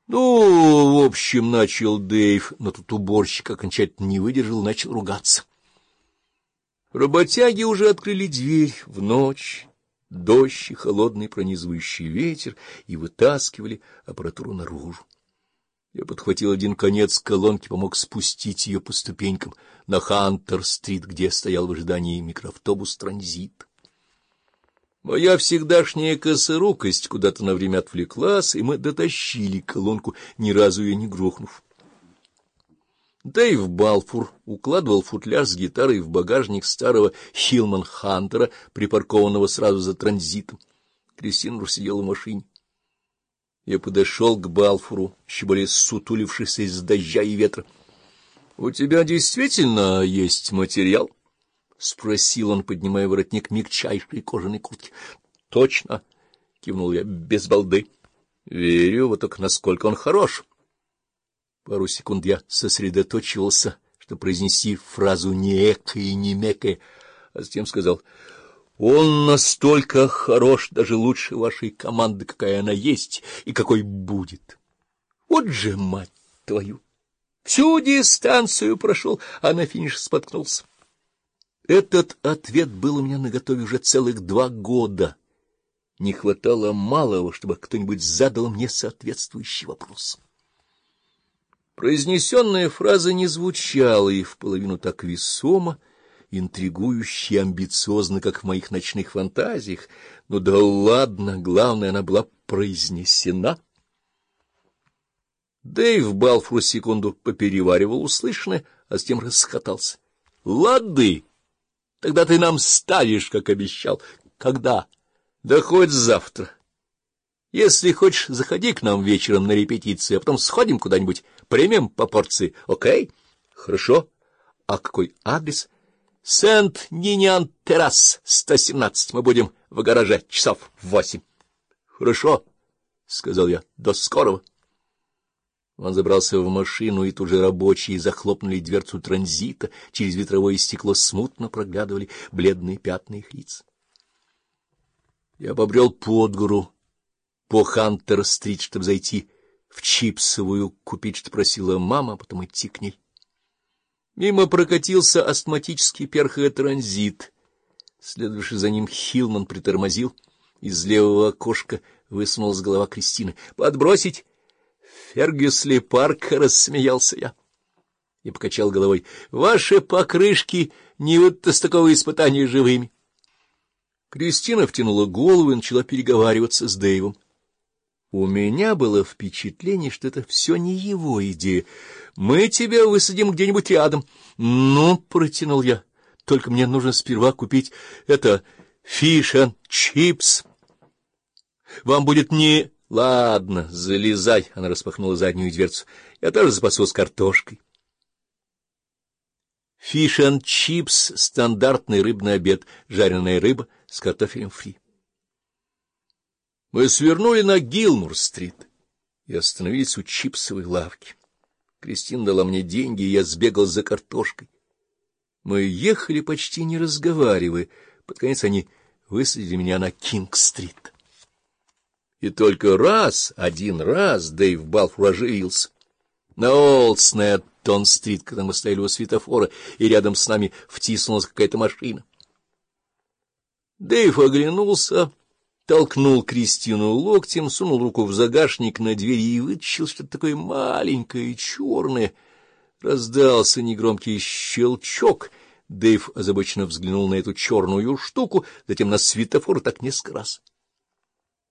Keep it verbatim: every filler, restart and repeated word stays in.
Ну, в общем, начал Дэйв, но тут уборщик окончательно не выдержал и начал ругаться. Работяги уже открыли дверь в ночь, дождь и холодный пронизывающий ветер, и вытаскивали аппаратуру наружу. Я подхватил один конец колонки, помог спустить ее по ступенькам на Хантер-стрит, где стоял в ожидании микроавтобус «Транзит». Моя всегдашняя косорукость куда-то на время отвлеклась, и мы дотащили колонку, ни разу ее не грохнув. Дэйв Балфур укладывал футляр с гитарой в багажник старого Хилман Хантера, припаркованного сразу за «Транзитом». Кристина сидела в машине. Я подошел к Балфуру, еще более сутулившись из дождя и ветра. — У тебя действительно есть материал? — спросил он, поднимая воротник мягчайшей кожаной куртки. — Точно, — кивнул я, — без балды. — Верю, вот только насколько он хорош. Пару секунд я сосредоточивался, чтобы произнести фразу не экая и не мекая, а затем сказал: — Он настолько хорош, даже лучше вашей команды, какая она есть и какой будет. Вот же, мать твою! Всю дистанцию прошел, а на финише споткнулся. Этот ответ был у меня наготове уже целых два года. Не хватало малого, чтобы кто-нибудь задал мне соответствующий вопрос. Произнесенная фраза не звучала и вполовину так весомо, интригующе и амбициозно, как в моих ночных фантазиях. Ну да ладно, главное, она была произнесена. Дэйв Балфур секунду попереваривал услышанное, а затем расхотался. — Лады! Тогда ты нам ставишь, как обещал. Когда? Да хоть завтра. Если хочешь, заходи к нам вечером на репетицию, а потом сходим куда-нибудь, примем по порции, окей? Хорошо. А какой адрес? Сент-Ниниан-террас, сто семнадцать. Мы будем в гараже часов в восемь. Хорошо, — сказал я. До скорого. Он забрался в машину, и тут же рабочие захлопнули дверцу «Транзита». Через ветровое стекло смутно проглядывали бледные пятна их лиц. Я побрел под гору по Хантер-стрит, чтобы зайти в чипсовую, купить, что просила мама, а потом идти к ней. Мимо прокатился астматический перхая «Транзит». Следовавший за ним Хилман притормозил. Из левого окошка высунулась голова Кристины. «Подбросить?» Фергюсли Парк, — рассмеялся я и покачал головой. — Ваши покрышки не выйдут из такого испытания живыми. Кристина втянула голову и начала переговариваться с Дэйвом. У меня было впечатление, что это все не его идея. — Мы тебя высадим где-нибудь рядом. — Ну, — протянул я, — только мне нужно сперва купить это фиш энд чипс. Вам будет не... — Ладно, залезай, — она распахнула заднюю дверцу. — Я тоже запасусь картошкой. Фиш энд чипс — стандартный рыбный обед, жареная рыба с картофелем фри. Мы свернули на Гилмор-стрит и остановились у чипсовой лавки. Кристина дала мне деньги, и я сбегал за картошкой. Мы ехали почти не разговаривая. Под конец они высадили меня на Кинг-стрит. И только раз, один раз Дэйв Балфур оживился. На Олдснеттон-стрит, когда мы стояли у светофора, и рядом с нами втиснулась какая-то машина. Дэйв оглянулся, толкнул Кристину локтем, сунул руку в загашник на двери и вытащил что-то такое маленькое и черное. Раздался негромкий щелчок. Дэйв озабоченно взглянул на эту черную штуку, затем на светофор так несколько раз.